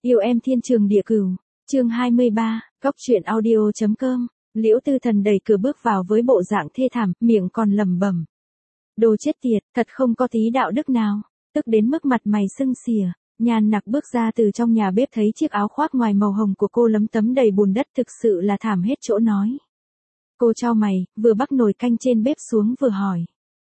Yêu em thiên trường địa cửu, chương 23, Cóc truyện audio.com. Liễu Tư Thần đẩy cửa bước vào với bộ dạng thê thảm, miệng còn lẩm bẩm. Đồ chết tiệt, thật không có tí đạo đức nào, tức đến mức mặt mày sưng xìa. Nhan Nặc bước ra từ trong nhà bếp thấy chiếc áo khoác ngoài màu hồng của cô lấm tấm đầy bùn đất, thực sự là thảm hết chỗ nói. Cô chau mày, vừa bắc nồi canh trên bếp xuống vừa hỏi.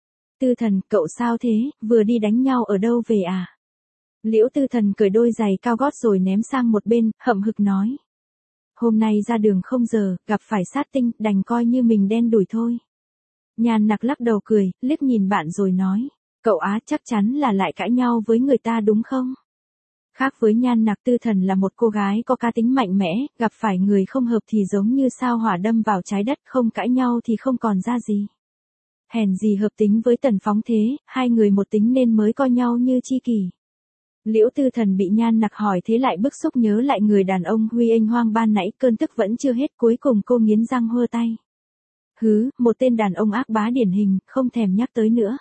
Tư Thần, cậu sao thế, vừa đi đánh nhau ở đâu về à? Liễu Tư Thần cởi đôi giày cao gót rồi ném sang một bên, hậm hực nói. Hôm nay ra đường không giờ, gặp phải sát tinh, đành coi như mình đen đủi thôi. Nhan Nặc lắc đầu cười, liếc nhìn bạn rồi nói. Cậu Á chắc chắn là lại cãi nhau với người ta đúng không? Khác với Nhan Nặc, Tư Thần là một cô gái có cá tính mạnh mẽ, gặp phải người không hợp thì giống như sao hỏa đâm vào trái đất, không cãi nhau thì không còn ra gì. Hèn gì hợp tính với Tần Phóng thế, hai người một tính nên mới coi nhau như chi kỷ. Liễu Tư Thần bị Nhan Nặc hỏi thế lại bức xúc nhớ lại người đàn ông Huy Anh Hoang ban nãy, cơn tức vẫn chưa hết, cuối cùng cô nghiến răng hơ tay. Hứ, một tên đàn ông ác bá điển hình, không thèm nhắc tới nữa.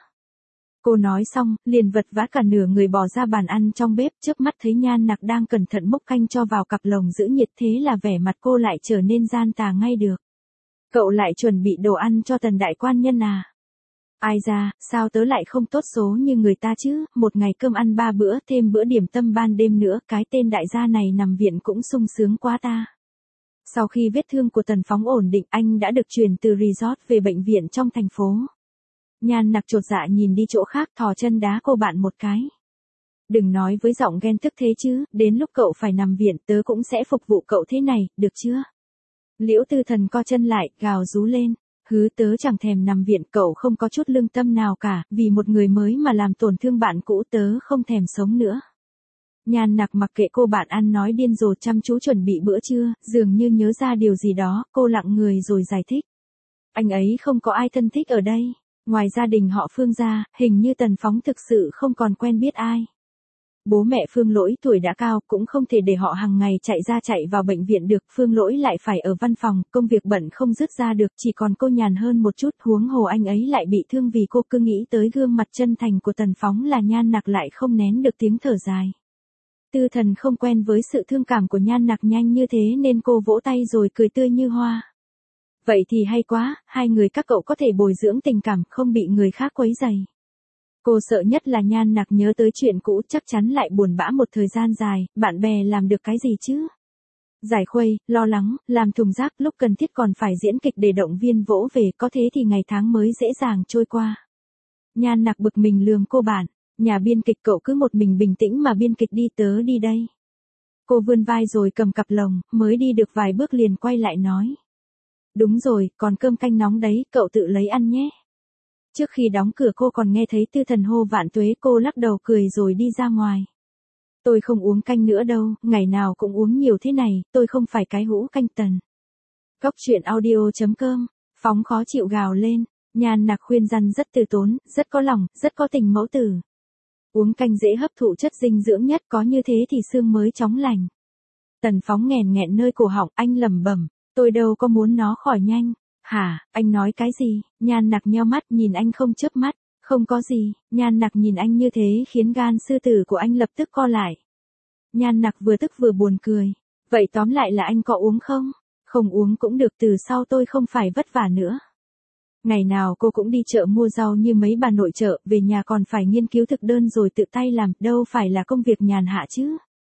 Cô nói xong, liền vật vã cả nửa người bò ra bàn ăn trong bếp, chớp mắt thấy Nhan Nặc đang cẩn thận múc canh cho vào cặp lồng giữ nhiệt, thế là vẻ mặt cô lại trở nên gian tà ngay được. Cậu lại chuẩn bị đồ ăn cho Tần đại quan nhân à? Ai ra, sao tớ lại không tốt số như người ta chứ, một ngày cơm ăn 3 bữa, thêm bữa điểm tâm ban đêm nữa, cái tên đại gia này nằm viện cũng sung sướng quá ta. Sau khi vết thương của Tần Phóng ổn định, anh đã được chuyển từ resort về bệnh viện trong thành phố. Nhan Nặc chột dạ nhìn đi chỗ khác, thò chân đá cô bạn một cái. Đừng nói với giọng ghen tức thế chứ, đến lúc cậu phải nằm viện tớ cũng sẽ phục vụ cậu thế này, được chưa? Liễu Tư Thần co chân lại, gào rú lên. Hứ, tớ chẳng thèm nằm viện, cậu không có chút lương tâm nào cả, vì một người mới mà làm tổn thương bạn cũ, tớ không thèm sống nữa. Nhan Nặc mặc kệ cô bạn ăn nói điên rồ, chăm chú chuẩn bị bữa trưa, dường như nhớ ra điều gì đó, cô lặng người rồi giải thích. Anh ấy không có ai thân thích ở đây, ngoài gia đình họ Phương ra, hình như Tần Phóng thực sự không còn quen biết ai. Bố mẹ Phương Lỗi tuổi đã cao, cũng không thể để họ hàng ngày chạy ra chạy vào bệnh viện được, Phương Lỗi lại phải ở văn phòng, công việc bận không dứt ra được, chỉ còn cô nhàn hơn một chút, huống hồ anh ấy lại bị thương. Vì cô cứ nghĩ tới gương mặt chân thành của Tần Phóng là Nhan Nặc lại không nén được tiếng thở dài. Tư Thần không quen với sự thương cảm của Nhan Nặc nhanh như thế nên cô vỗ tay rồi cười tươi như hoa. Vậy thì hay quá, hai người các cậu có thể bồi dưỡng tình cảm, không bị người khác quấy rầy. Cô sợ nhất là Nhan Nặc nhớ tới chuyện cũ, chắc chắn lại buồn bã một thời gian dài, bạn bè làm được cái gì chứ? Giải khuây, lo lắng, làm thùng rác, lúc cần thiết còn phải diễn kịch để động viên vỗ về, có thế thì ngày tháng mới dễ dàng trôi qua. Nhan Nặc bực mình lườm cô bạn, nhà biên kịch cậu cứ một mình bình tĩnh mà biên kịch đi, tớ đi đây. Cô vươn vai rồi cầm cặp lồng, mới đi được vài bước liền quay lại nói. Đúng rồi, còn cơm canh nóng đấy, cậu tự lấy ăn nhé. Trước khi đóng cửa cô còn nghe thấy Tư Thần hô vạn tuế, cô lắc đầu cười rồi đi ra ngoài. Tôi không uống canh nữa đâu, ngày nào cũng uống nhiều thế này, tôi không phải cái hũ canh Tần. Cóc truyện audio.com, Phóng khó chịu gào lên, Nhan Nặc khuyên răn rất từ tốn, rất có lòng, rất có tình mẫu tử. Uống canh dễ hấp thụ chất dinh dưỡng nhất, có như thế thì xương mới chóng lành. Tần Phóng nghẹn nghẹn nơi cổ họng, anh lẩm bẩm, tôi đâu có muốn nó khỏi nhanh. Hả, anh nói cái gì? Nhan Nặc nheo mắt nhìn anh không chớp mắt. Không có gì, Nhan Nặc nhìn anh như thế khiến gan sư tử của anh lập tức co lại. Nhan Nặc vừa tức vừa buồn cười. Vậy tóm lại là anh có uống không? Không uống cũng được, từ sau tôi không phải vất vả nữa. Ngày nào cô cũng đi chợ mua rau như mấy bà nội trợ, về nhà còn phải nghiên cứu thực đơn rồi tự tay làm, đâu phải là công việc nhàn hạ chứ.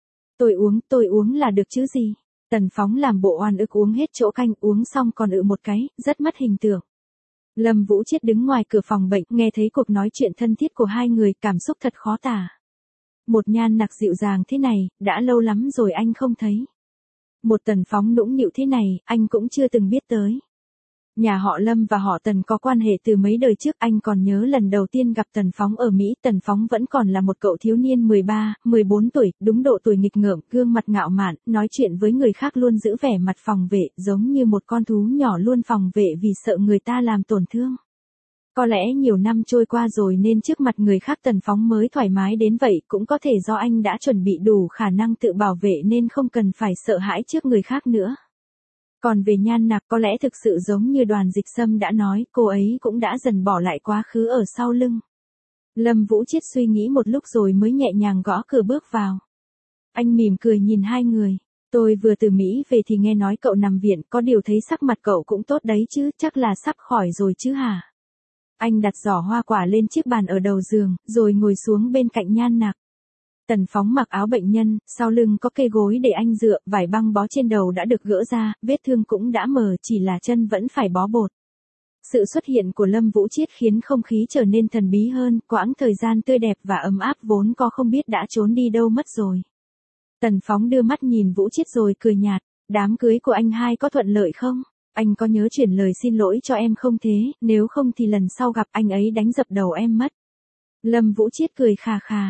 Tôi uống là được chứ gì. Tần Phóng làm bộ oan ức uống hết chỗ canh, uống xong còn một cái, rất mất hình tượng. Lâm Vũ Chiết đứng ngoài cửa phòng bệnh, nghe thấy cuộc nói chuyện thân thiết của hai người, cảm xúc thật khó tả. Một Nhan Nặc dịu dàng thế này, đã lâu lắm rồi anh không thấy. Một Tần Phóng nũng nịu thế này, anh cũng chưa từng biết tới. Nhà họ Lâm và họ Tần có quan hệ từ mấy đời trước, anh còn nhớ lần đầu tiên gặp Tần Phóng ở Mỹ, Tần Phóng vẫn còn là một cậu thiếu niên 13, 14 tuổi, đúng độ tuổi nghịch ngợm, gương mặt ngạo mạn, nói chuyện với người khác luôn giữ vẻ mặt phòng vệ, giống như một con thú nhỏ luôn phòng vệ vì sợ người ta làm tổn thương. Có lẽ nhiều năm trôi qua rồi nên trước mặt người khác Tần Phóng mới thoải mái đến vậy, cũng có thể do anh đã chuẩn bị đủ khả năng tự bảo vệ nên không cần phải sợ hãi trước người khác nữa. Còn về Nhan Nặc, có lẽ thực sự giống như Đoàn Dịch Sâm đã nói, cô ấy cũng đã dần bỏ lại quá khứ ở sau lưng. Lâm Vũ Chiết suy nghĩ một lúc rồi mới nhẹ nhàng gõ cửa bước vào. Anh mỉm cười nhìn hai người. Tôi vừa từ Mỹ về thì nghe nói cậu nằm viện, có điều thấy sắc mặt cậu cũng tốt đấy chứ, chắc là sắp khỏi rồi chứ hả? Anh đặt giỏ hoa quả lên chiếc bàn ở đầu giường, rồi ngồi xuống bên cạnh Nhan Nặc. Tần Phóng mặc áo bệnh nhân, sau lưng có cây gối để anh dựa, vải băng bó trên đầu đã được gỡ ra, vết thương cũng đã mờ, chỉ là chân vẫn phải bó bột. Sự xuất hiện của Lâm Vũ Chiết khiến không khí trở nên thần bí hơn, quãng thời gian tươi đẹp và ấm áp vốn có không biết đã trốn đi đâu mất rồi. Tần Phóng đưa mắt nhìn Vũ Chiết rồi cười nhạt, đám cưới của anh hai có thuận lợi không? Anh có nhớ chuyển lời xin lỗi cho em không thế, nếu không thì lần sau gặp anh ấy đánh dập đầu em mất. Lâm Vũ Chiết cười khà khà,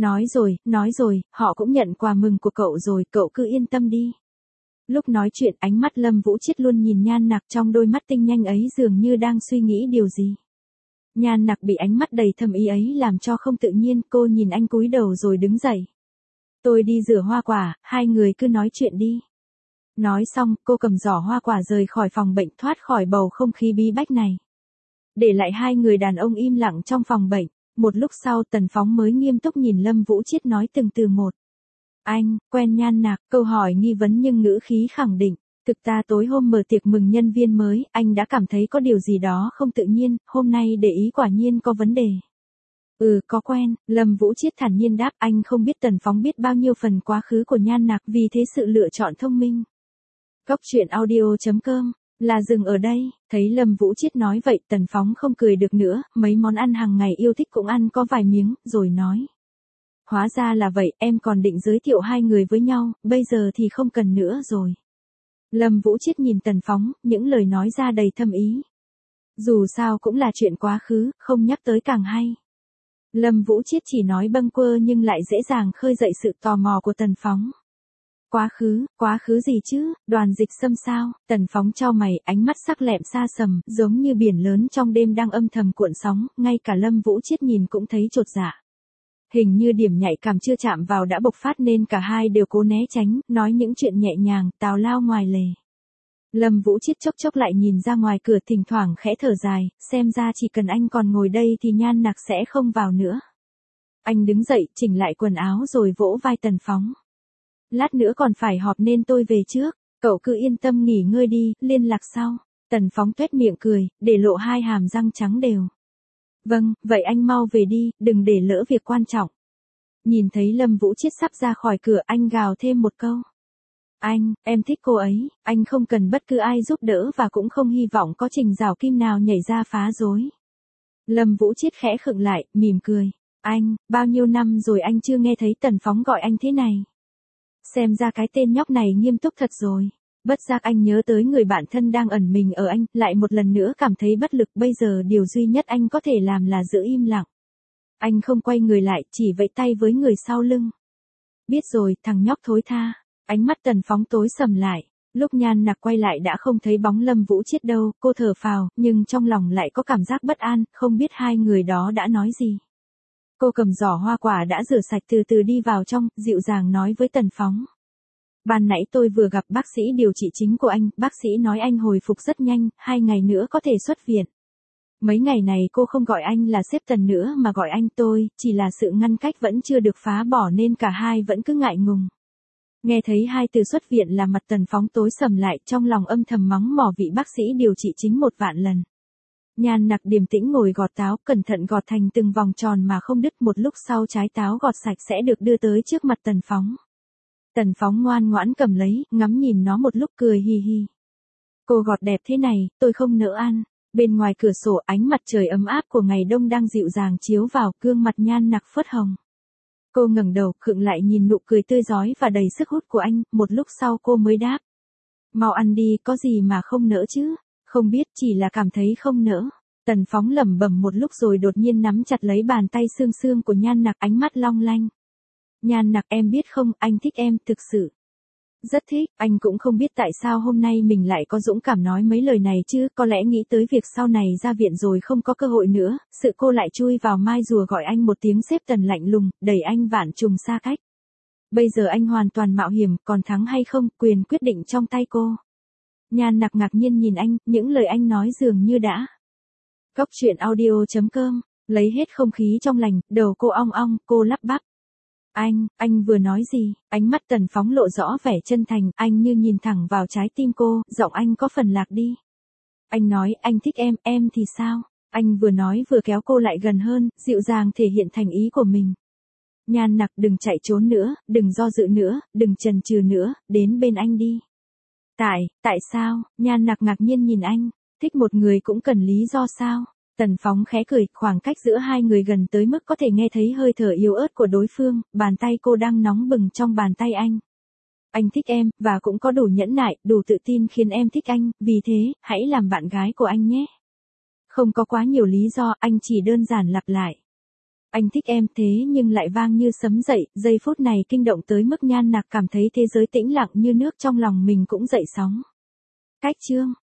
nói rồi, họ cũng nhận quà mừng của cậu rồi, cậu cứ yên tâm đi. Lúc nói chuyện ánh mắt Lâm Vũ Chiết luôn nhìn Nhan Nặc, trong đôi mắt tinh nhanh ấy dường như đang suy nghĩ điều gì. Nhan Nặc bị ánh mắt đầy thâm ý ấy làm cho không tự nhiên, cô nhìn anh cúi đầu rồi đứng dậy. Tôi đi rửa hoa quả, hai người cứ nói chuyện đi. Nói xong, cô cầm giỏ hoa quả rời khỏi phòng bệnh, thoát khỏi bầu không khí bí bách này. Để lại hai người đàn ông im lặng trong phòng bệnh. Một lúc sau Tần Phóng mới nghiêm túc nhìn Lâm Vũ Chiết nói từng từ một. Anh, quen Nhan Nặc, câu hỏi nghi vấn nhưng ngữ khí khẳng định. Thực ra tối hôm mở tiệc mừng nhân viên mới, anh đã cảm thấy có điều gì đó không tự nhiên, hôm nay để ý quả nhiên có vấn đề. Có quen, Lâm Vũ Chiết thản nhiên đáp, anh không biết Tần Phóng biết bao nhiêu phần quá khứ của Nhan Nặc, vì thế sự lựa chọn thông minh. Cóc truyện audio.com là dừng ở đây, thấy Lâm Vũ Chiết nói vậy Tần Phóng không cười được nữa, mấy món ăn hàng ngày yêu thích cũng ăn có vài miếng, rồi nói. Hóa ra là vậy, em còn định giới thiệu hai người với nhau, bây giờ thì không cần nữa rồi. Lâm Vũ Chiết nhìn Tần Phóng, những lời nói ra đầy thâm ý. Dù sao cũng là chuyện quá khứ, không nhắc tới càng hay. Lâm Vũ Chiết chỉ nói bâng quơ nhưng lại dễ dàng khơi dậy sự tò mò của Tần Phóng. Quá khứ gì chứ, Đoàn Dịch Sâm sao? Tần Phóng chau mày, ánh mắt sắc lẹm xa sầm, giống như biển lớn trong đêm đang âm thầm cuộn sóng, ngay cả Lâm Vũ Chiết nhìn cũng thấy chột dạ. Hình như điểm nhạy cảm chưa chạm vào đã bộc phát nên cả hai đều cố né tránh, nói những chuyện nhẹ nhàng, tào lao ngoài lề. Lâm Vũ Chiết chốc chốc lại nhìn ra ngoài cửa, thỉnh thoảng khẽ thở dài, xem ra chỉ cần anh còn ngồi đây thì Nhan Nặc sẽ không vào nữa. Anh đứng dậy, chỉnh lại quần áo rồi vỗ vai Tần Phóng. Lát nữa còn phải họp nên tôi về trước, cậu cứ yên tâm nghỉ ngơi đi, liên lạc sau. Tần Phóng tuét miệng cười, để lộ hai hàm răng trắng đều. Vâng, vậy anh mau về đi, đừng để lỡ việc quan trọng. Nhìn thấy Lâm Vũ Chiết sắp ra khỏi cửa, anh gào thêm một câu. Em thích cô ấy, anh không cần bất cứ ai giúp đỡ và cũng không hy vọng có Trình Giảo Kim nào nhảy ra phá rối. Lâm Vũ Chiết khẽ khựng lại, mỉm cười. Bao nhiêu năm rồi anh chưa nghe thấy Tần Phóng gọi anh thế này. Xem ra cái tên nhóc này nghiêm túc thật rồi. Bất giác anh nhớ tới người bạn thân đang ẩn mình ở anh, lại một lần nữa cảm thấy bất lực, bây giờ điều duy nhất anh có thể làm là giữ im lặng. Anh không quay người lại, chỉ vẫy tay với người sau lưng. Biết rồi, thằng nhóc thối tha. Ánh mắt Tần Phóng tối sầm lại. Lúc Nhan Nặc quay lại đã không thấy bóng Lâm Vũ Chiết đâu, cô thở phào, nhưng trong lòng lại có cảm giác bất an, không biết hai người đó đã nói gì. Cô cầm giỏ hoa quả đã rửa sạch từ từ đi vào trong, dịu dàng nói với Tần Phóng. Ban nãy tôi vừa gặp bác sĩ điều trị chính của anh, bác sĩ nói anh hồi phục rất nhanh, 2 ngày nữa có thể xuất viện. Mấy ngày này cô không gọi anh là sếp Tần nữa mà gọi anh tôi, chỉ là sự ngăn cách vẫn chưa được phá bỏ nên cả hai vẫn cứ ngại ngùng. Nghe thấy hai từ xuất viện là mặt Tần Phóng tối sầm lại, trong lòng âm thầm mắng mỏ vị bác sĩ điều trị chính 1 vạn lần. Nhan Nặc điềm tĩnh ngồi gọt táo, cẩn thận gọt thành từng vòng tròn mà không đứt, một lúc sau trái táo gọt sạch sẽ được đưa tới trước mặt Tần Phóng. Tần Phóng ngoan ngoãn cầm lấy, ngắm nhìn nó một lúc cười hi hi. Cô gọt đẹp thế này, tôi không nỡ ăn. Bên ngoài cửa sổ ánh mặt trời ấm áp của ngày đông đang dịu dàng chiếu vào, gương mặt Nhan Nặc phớt hồng. Cô ngẩng đầu, khựng lại nhìn nụ cười tươi rói và đầy sức hút của anh, một lúc sau cô mới đáp. Mau ăn đi, có gì mà không nỡ chứ? Không biết, chỉ là cảm thấy không nỡ. Tần Phóng lẩm bẩm một lúc rồi đột nhiên nắm chặt lấy bàn tay xương xương của Nhan Nặc, ánh mắt long lanh. Nhan Nặc, em biết không, anh thích em, thực sự. Rất thích, anh cũng không biết tại sao hôm nay mình lại có dũng cảm nói mấy lời này chứ, có lẽ nghĩ tới việc sau này ra viện rồi không có cơ hội nữa, sự cô lại chui vào mai rùa gọi anh một tiếng sếp Tần lạnh lùng, đẩy anh vạn trùng xa cách. Bây giờ anh hoàn toàn mạo hiểm, còn thắng hay không, quyền quyết định trong tay cô. Nhan Nặc ngạc nhiên nhìn anh, những lời anh nói dường như đã. Cóc truyện audio.com, lấy hết không khí trong lành, đầu cô ong ong, cô lắp bắp. Anh vừa nói gì? Ánh mắt Tần Phóng lộ rõ vẻ chân thành, anh như nhìn thẳng vào trái tim cô, giọng anh có phần lạc đi. Anh nói, anh thích em thì sao? Anh vừa nói vừa kéo cô lại gần hơn, dịu dàng thể hiện thành ý của mình. Nhan Nặc, đừng chạy trốn nữa, đừng do dự nữa, đừng chần chừ nữa, đến bên anh đi. Tại sao? Nhan Nặc ngạc nhiên nhìn anh, thích một người cũng cần lý do sao? Tần Phóng khẽ cười, khoảng cách giữa hai người gần tới mức có thể nghe thấy hơi thở yếu ớt của đối phương, bàn tay cô đang nóng bừng trong bàn tay anh. Anh thích em, và cũng có đủ nhẫn nại, đủ tự tin khiến em thích anh, vì thế, hãy làm bạn gái của anh nhé. Không có quá nhiều lý do, anh chỉ đơn giản lặp lại. Anh thích em, thế nhưng lại vang như sấm dậy, giây phút này kinh động tới mức Nhan Nặc cảm thấy thế giới tĩnh lặng như nước trong lòng mình cũng dậy sóng. Cách chương